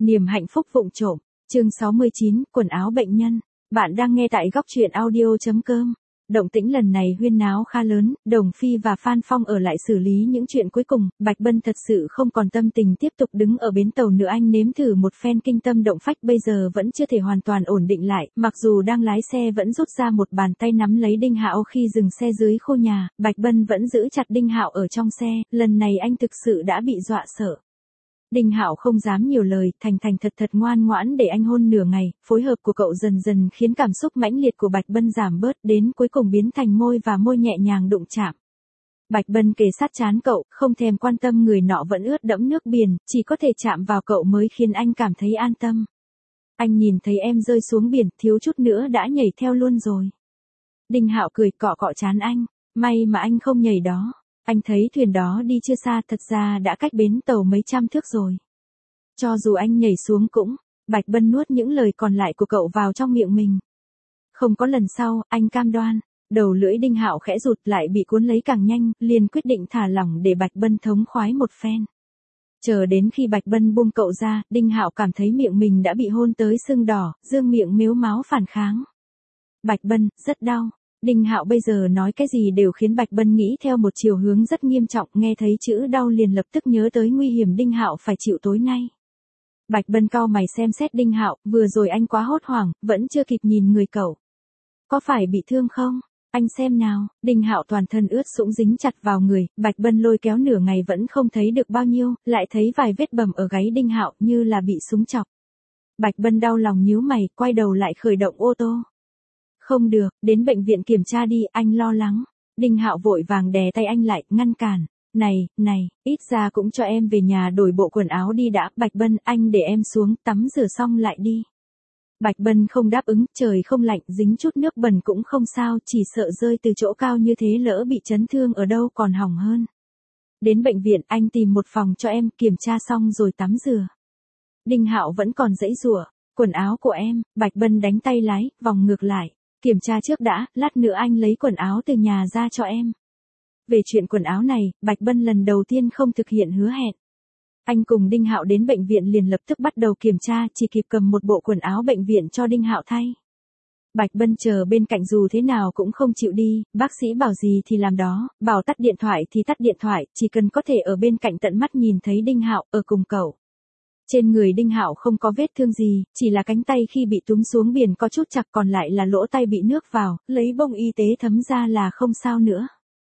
Niềm hạnh phúc vụng trộm, chương 69, quần áo bệnh nhân. Bạn đang nghe tại góc truyện audio.com. Động tĩnh lần này huyên náo khá lớn, Đồng Phi và Phan Phong ở lại xử lý những chuyện cuối cùng, Bạch Bân thật sự không còn tâm tình tiếp tục đứng ở bến tàu nữa. Anh nếm thử một phen kinh tâm động phách bây giờ vẫn chưa thể hoàn toàn ổn định lại, mặc dù đang lái xe vẫn rút ra một bàn tay nắm lấy Đinh Hạo khi dừng xe dưới khu nhà, Bạch Bân vẫn giữ chặt Đinh Hạo ở trong xe, lần này anh thực sự đã bị dọa sợ. Đinh Hạo không dám nhiều lời, thành thật ngoan ngoãn để anh hôn nửa ngày, phối hợp của cậu dần dần khiến cảm xúc mãnh liệt của Bạch Bân giảm bớt, đến cuối cùng biến thành môi và môi nhẹ nhàng đụng chạm. Bạch Bân kề sát trán cậu, không thèm quan tâm người nọ vẫn ướt đẫm nước biển, chỉ có thể chạm vào cậu mới khiến anh cảm thấy an tâm. Anh nhìn thấy em rơi xuống biển, thiếu chút nữa đã nhảy theo luôn rồi. Đinh Hạo cười cọ cọ trán anh, may mà anh không nhảy đó. Anh thấy thuyền đó đi chưa xa, thật ra đã cách bến tàu mấy trăm thước rồi. Cho dù anh nhảy xuống cũng, Bạch Bân nuốt những lời còn lại của cậu vào trong miệng mình. Không có lần sau, anh cam đoan. Đầu lưỡi Đinh Hạo khẽ rụt lại bị cuốn lấy càng nhanh, liền quyết định thả lỏng để Bạch Bân thống khoái một phen. Chờ đến khi Bạch Bân buông cậu ra, Đinh Hạo cảm thấy miệng mình đã bị hôn tới sưng đỏ, dương miệng mếu máo phản kháng. Bạch Bân, rất đau. Đinh Hạo bây giờ nói cái gì đều khiến Bạch Bân nghĩ theo một chiều hướng rất nghiêm trọng, nghe thấy chữ đau liền lập tức nhớ tới nguy hiểm Đinh Hạo phải chịu tối nay. Bạch Bân cau mày xem xét Đinh Hạo, vừa rồi anh quá hốt hoảng, vẫn chưa kịp nhìn người cậu. Có phải bị thương không? Anh xem nào. Đinh Hạo toàn thân ướt sũng dính chặt vào người, Bạch Bân lôi kéo nửa ngày vẫn không thấy được bao nhiêu, lại thấy vài vết bầm ở gáy Đinh Hạo như là bị súng chọc. Bạch Bân đau lòng nhíu mày, quay đầu lại khởi động ô tô. Không được, đến bệnh viện kiểm tra đi, anh lo lắng. Đinh Hạo vội vàng đè tay anh lại, ngăn cản. Này, ít ra cũng cho em về nhà đổi bộ quần áo đi đã. Bạch Bân, anh để em xuống, tắm rửa xong lại đi. Bạch Bân không đáp ứng, trời không lạnh, dính chút nước bẩn cũng không sao, chỉ sợ rơi từ chỗ cao như thế lỡ bị chấn thương ở đâu còn hỏng hơn. Đến bệnh viện, anh tìm một phòng cho em, kiểm tra xong rồi tắm rửa. Đinh Hạo vẫn còn giãy giụa. Quần áo của em. Bạch Bân đánh tay lái, vòng ngược lại. Kiểm tra trước đã, lát nữa anh lấy quần áo từ nhà ra cho em. Về chuyện quần áo này, Bạch Bân lần đầu tiên không thực hiện hứa hẹn. Anh cùng Đinh Hạo đến bệnh viện liền lập tức bắt đầu kiểm tra, chỉ kịp cầm một bộ quần áo bệnh viện cho Đinh Hạo thay. Bạch Bân chờ bên cạnh dù thế nào cũng không chịu đi, bác sĩ bảo gì thì làm đó, bảo tắt điện thoại thì tắt điện thoại, chỉ cần có thể ở bên cạnh tận mắt nhìn thấy Đinh Hạo ở cùng cậu. Trên người Đinh Hạo không có vết thương gì, chỉ là cánh tay khi bị túm xuống biển có chút chặt, còn lại là lỗ tay bị nước vào, lấy bông y tế thấm ra là không sao nữa.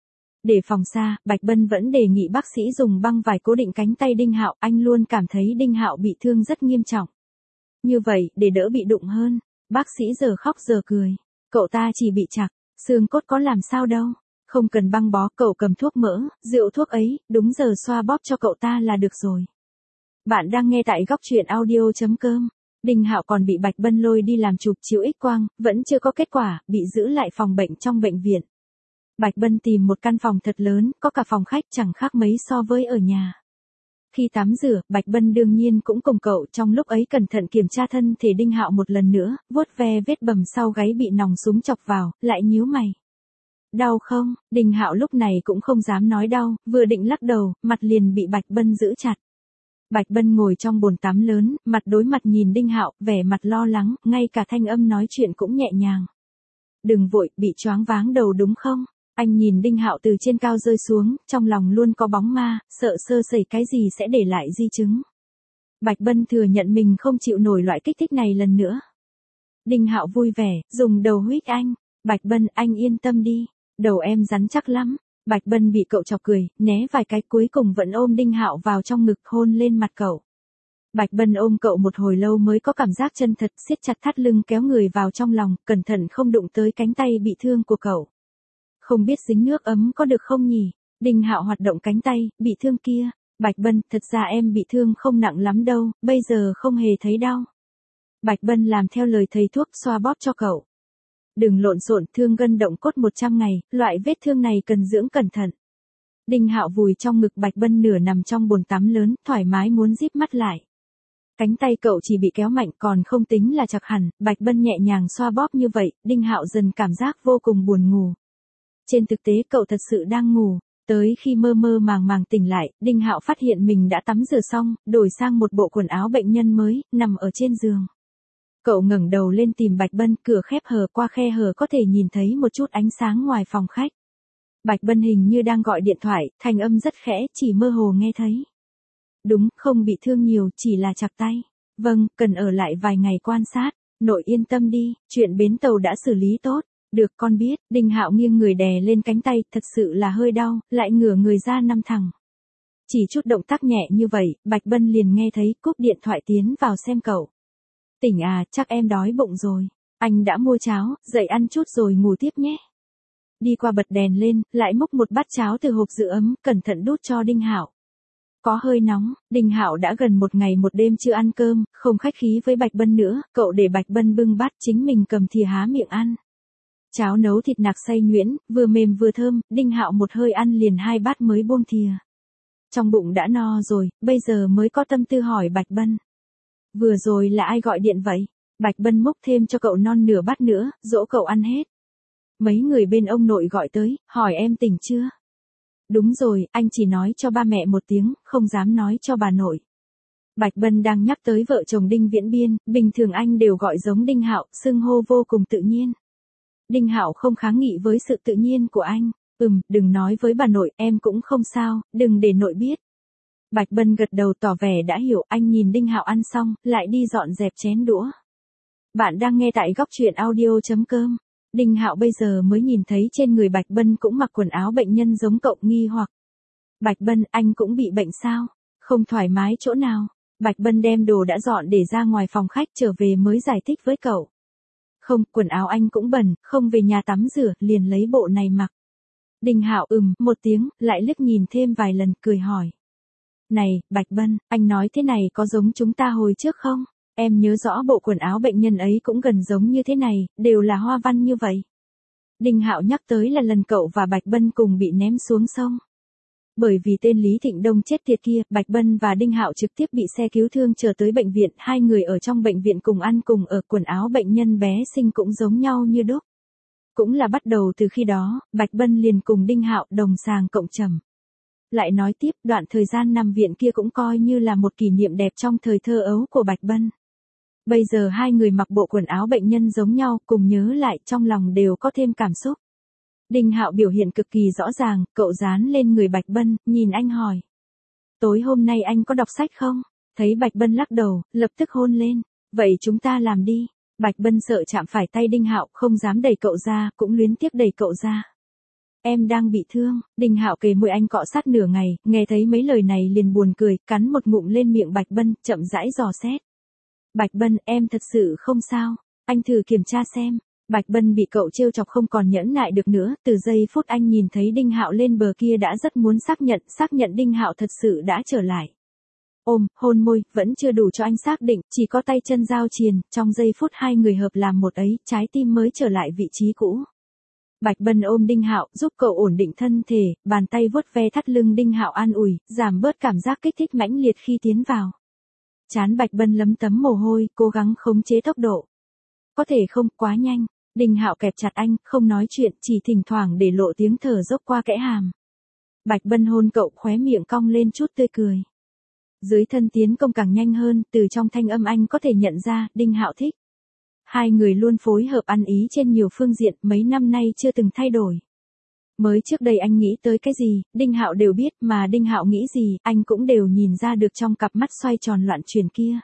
Để phòng xa, Bạch Bân vẫn đề nghị bác sĩ dùng băng vải cố định cánh tay Đinh Hạo, anh luôn cảm thấy Đinh Hạo bị thương rất nghiêm trọng. Như vậy, để đỡ bị đụng hơn, bác sĩ giờ khóc giờ cười. Cậu ta chỉ bị chặt, xương cốt có làm sao đâu. Không cần băng bó, cậu cầm thuốc mỡ, rượu thuốc ấy, đúng giờ xoa bóp cho cậu ta là được rồi. Bạn đang nghe tại góc truyện audio.com. Đinh Hạo còn bị Bạch Bân lôi đi làm chụp chiếu X-quang, vẫn chưa có kết quả, bị giữ lại phòng bệnh trong bệnh viện. Bạch Bân tìm một căn phòng thật lớn, có cả phòng khách, chẳng khác mấy so với ở nhà. Khi tắm rửa, Bạch Bân đương nhiên cũng cùng cậu, trong lúc ấy cẩn thận kiểm tra thân thể Đinh Hạo một lần nữa, vuốt ve vết bầm sau gáy bị nòng súng chọc vào, lại nhíu mày. Đau không? Đinh Hạo lúc này cũng không dám nói đau, vừa định lắc đầu, mặt liền bị Bạch Bân giữ chặt. Bạch Bân ngồi trong bồn tắm lớn, mặt đối mặt nhìn Đinh Hạo, vẻ mặt lo lắng, ngay cả thanh âm nói chuyện cũng nhẹ nhàng. Đừng vội, bị choáng váng đầu đúng không? Anh nhìn Đinh Hạo từ trên cao rơi xuống, trong lòng luôn có bóng ma, sợ sơ sẩy cái gì sẽ để lại di chứng. Bạch Bân thừa nhận mình không chịu nổi loại kích thích này lần nữa. Đinh Hạo vui vẻ, dùng đầu huých anh. Bạch Bân, anh yên tâm đi, đầu em rắn chắc lắm. Bạch Bân bị cậu chọc cười, né vài cái cuối cùng vẫn ôm Đinh Hạo vào trong ngực hôn lên mặt cậu. Bạch Bân ôm cậu một hồi lâu mới có cảm giác chân thật, siết chặt thắt lưng kéo người vào trong lòng, cẩn thận không đụng tới cánh tay bị thương của cậu. Không biết dính nước ấm có được không nhỉ? Đinh Hạo hoạt động cánh tay, bị thương kia. Bạch Bân, thật ra em bị thương không nặng lắm đâu, bây giờ không hề thấy đau. Bạch Bân làm theo lời thầy thuốc xoa bóp cho cậu. Đừng lộn xộn, thương gân động cốt 100 ngày, loại vết thương này cần dưỡng cẩn thận. Đinh Hạo vùi trong ngực Bạch Bân nửa nằm trong bồn tắm lớn, thoải mái muốn díp mắt lại. Cánh tay cậu chỉ bị kéo mạnh còn không tính là chặt hẳn, Bạch Bân nhẹ nhàng xoa bóp như vậy, Đinh Hạo dần cảm giác vô cùng buồn ngủ. Trên thực tế cậu thật sự đang ngủ, Tới khi mơ mơ màng màng tỉnh lại, Đinh Hạo phát hiện mình đã tắm rửa xong, đổi sang một bộ quần áo bệnh nhân mới, nằm ở trên giường. Cậu ngẩng đầu lên tìm Bạch Bân, cửa khép hờ, qua khe hở có thể nhìn thấy một chút ánh sáng ngoài phòng khách. Bạch Bân hình như đang gọi điện thoại, thanh âm rất khẽ, chỉ mơ hồ nghe thấy. Đúng, không bị thương nhiều, chỉ là chặt tay. Vâng, cần ở lại vài ngày quan sát. Nội yên tâm đi, chuyện bến tàu đã xử lý tốt. Được, con biết. Đinh Hạo nghiêng người đè lên cánh tay, thật sự là hơi đau, lại ngửa người ra nằm thẳng. Chỉ chút động tác nhẹ như vậy, Bạch Bân liền nghe thấy, cúp điện thoại tiến vào xem cậu. Tỉnh à, chắc em đói bụng rồi. Anh đã mua cháo, dậy ăn chút rồi ngủ tiếp nhé. Đi qua bật đèn lên, lại múc một bát cháo từ hộp giữ ấm, cẩn thận đút cho Đinh Hạo. Có hơi nóng, Đinh Hạo đã gần một ngày một đêm chưa ăn cơm, không khách khí với Bạch Bân nữa, cậu để Bạch Bân bưng bát, chính mình cầm thìa há miệng ăn. Cháo nấu thịt nạc xay nhuyễn, vừa mềm vừa thơm, Đinh Hạo một hơi ăn liền 2 bát mới buông thìa. Trong bụng đã no rồi, bây giờ mới có tâm tư hỏi Bạch Bân. Vừa rồi là ai gọi điện vậy? Bạch Bân múc thêm cho cậu non nửa bát nữa, dỗ cậu ăn hết. Mấy người bên ông nội gọi tới, hỏi em tỉnh chưa? Đúng rồi, anh chỉ nói cho ba mẹ một tiếng, không dám nói cho bà nội. Bạch Bân đang nhắc tới vợ chồng Đinh Viễn Biên, bình thường anh đều gọi giống Đinh Hạo, xưng hô vô cùng tự nhiên. Đinh Hạo không kháng nghị với sự tự nhiên của anh. Đừng nói với bà nội, em cũng không sao, đừng để nội biết. Bạch Bân gật đầu tỏ vẻ đã hiểu, anh nhìn Đinh Hạo ăn xong, lại đi dọn dẹp chén đũa. Bạn đang nghe tại góc truyện audio.com. Đinh Hạo bây giờ mới nhìn thấy trên người Bạch Bân cũng mặc quần áo bệnh nhân giống cậu, nghi hoặc. Bạch Bân, anh cũng bị bệnh sao? Không thoải mái chỗ nào? Bạch Bân đem đồ đã dọn để ra ngoài phòng khách trở về mới giải thích với cậu. Không, quần áo anh cũng bẩn, không về nhà tắm rửa, liền lấy bộ này mặc. Đinh Hạo một tiếng, lại liếc nhìn thêm vài lần, cười hỏi. Này, Bạch Bân, anh nói thế này có giống chúng ta hồi trước không? Em nhớ rõ bộ quần áo bệnh nhân ấy cũng gần giống như thế này, đều là hoa văn như vậy. Đinh Hạo nhắc tới là lần cậu và Bạch Bân cùng bị ném xuống sông. Bởi vì tên Lý Thịnh Đông chết tiệt kia, Bạch Bân và Đinh Hạo trực tiếp bị xe cứu thương chở tới bệnh viện, 2 người ở trong bệnh viện cùng ăn cùng ở, quần áo bệnh nhân bé xinh cũng giống nhau như đúc. Cũng là bắt đầu từ khi đó, Bạch Bân liền cùng Đinh Hạo đồng sàng cộng trầm. Lại nói tiếp, đoạn thời gian nằm viện kia cũng coi như là một kỷ niệm đẹp trong thời thơ ấu của Bạch Bân. Bây giờ 2 người mặc bộ quần áo bệnh nhân giống nhau, cùng nhớ lại, trong lòng đều có thêm cảm xúc. Đinh Hạo biểu hiện cực kỳ rõ ràng, cậu dán lên người Bạch Bân, nhìn anh hỏi. Tối hôm nay anh có đọc sách không? Thấy Bạch Bân lắc đầu, lập tức hôn lên. Vậy chúng ta làm đi. Bạch Bân sợ chạm phải tay Đinh Hạo, không dám đẩy cậu ra, cũng luyến tiếc đẩy cậu ra. Em đang bị thương. Đinh Hạo kề môi anh cọ sát nửa ngày, nghe thấy mấy lời này liền buồn cười, cắn một ngụm lên miệng Bạch Bân, chậm rãi dò xét. Bạch Bân, em thật sự không sao. Anh thử kiểm tra xem. Bạch Bân bị cậu trêu chọc không còn nhẫn nại được nữa, từ giây phút anh nhìn thấy Đinh Hạo lên bờ kia đã rất muốn xác nhận Đinh Hạo thật sự đã trở lại. Ôm, hôn môi, vẫn chưa đủ cho anh xác định, chỉ có tay chân giao triền, trong giây phút 2 người hợp làm một ấy, trái tim mới trở lại vị trí cũ. Bạch Bân ôm Đinh Hạo, giúp cậu ổn định thân thể, bàn tay vuốt ve thắt lưng Đinh Hạo an ủi, giảm bớt cảm giác kích thích mãnh liệt khi tiến vào. Trán Bạch Bân lấm tấm mồ hôi, cố gắng khống chế tốc độ. Có thể không, quá nhanh. Đinh Hạo kẹp chặt anh, không nói chuyện, chỉ thỉnh thoảng để lộ tiếng thở dốc qua kẽ hàm. Bạch Bân hôn cậu, khóe miệng cong lên chút tươi cười. Dưới thân tiến công càng nhanh hơn, từ trong thanh âm anh có thể nhận ra, Đinh Hạo thích. 2 người luôn phối hợp ăn ý trên nhiều phương diện, mấy năm nay chưa từng thay đổi. Mới trước đây anh nghĩ tới cái gì, Đinh Hạo đều biết, mà Đinh Hạo nghĩ gì, anh cũng đều nhìn ra được trong cặp mắt xoay tròn loạn chuyển kia.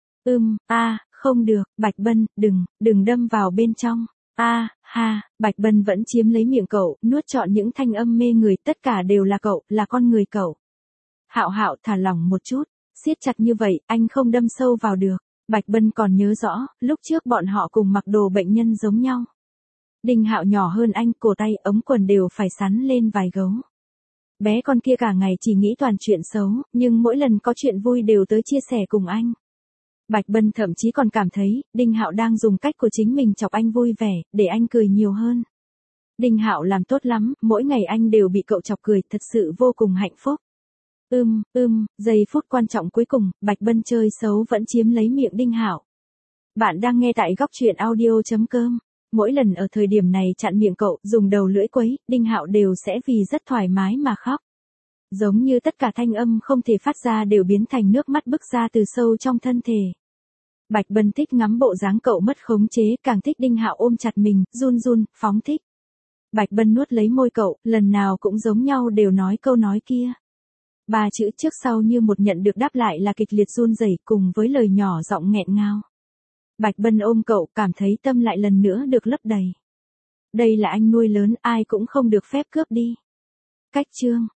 Không được, Bạch Bân, đừng đâm vào bên trong. Bạch Bân vẫn chiếm lấy miệng cậu, nuốt trọn những thanh âm mê người, tất cả đều là cậu, là con người cậu. Hạo thả lỏng một chút, siết chặt như vậy, anh không đâm sâu vào được. Bạch Bân còn nhớ rõ, lúc trước bọn họ cùng mặc đồ bệnh nhân giống nhau. Đinh Hạo nhỏ hơn anh, cổ tay, ống quần đều phải sắn lên vài gấu. Bé con kia cả ngày chỉ nghĩ toàn chuyện xấu, nhưng mỗi lần có chuyện vui đều tới chia sẻ cùng anh. Bạch Bân thậm chí còn cảm thấy, Đinh Hạo đang dùng cách của chính mình chọc anh vui vẻ, để anh cười nhiều hơn. Đinh Hạo làm tốt lắm, mỗi ngày anh đều bị cậu chọc cười, thật sự vô cùng hạnh phúc. Giây phút quan trọng cuối cùng, Bạch Bân chơi xấu vẫn chiếm lấy miệng Đinh Hạo. Bạn đang nghe tại góc truyện audio.com. Mỗi lần ở thời điểm này chặn miệng cậu, dùng đầu lưỡi quấy, Đinh Hạo đều sẽ vì rất thoải mái mà khóc. Giống như tất cả thanh âm không thể phát ra đều biến thành nước mắt bứt ra từ sâu trong thân thể. Bạch Bân thích ngắm bộ dáng cậu mất khống chế, càng thích Đinh Hạo ôm chặt mình, run run, phóng thích. Bạch Bân nuốt lấy môi cậu, lần nào cũng giống nhau đều nói câu nói kia. Ba chữ trước sau như một nhận được đáp lại là kịch liệt run rẩy cùng với lời nhỏ giọng nghẹn ngào. Bạch Bân ôm cậu, cảm thấy tâm lại lần nữa được lấp đầy. Đây là anh nuôi lớn, ai cũng không được phép cướp đi. Cách chương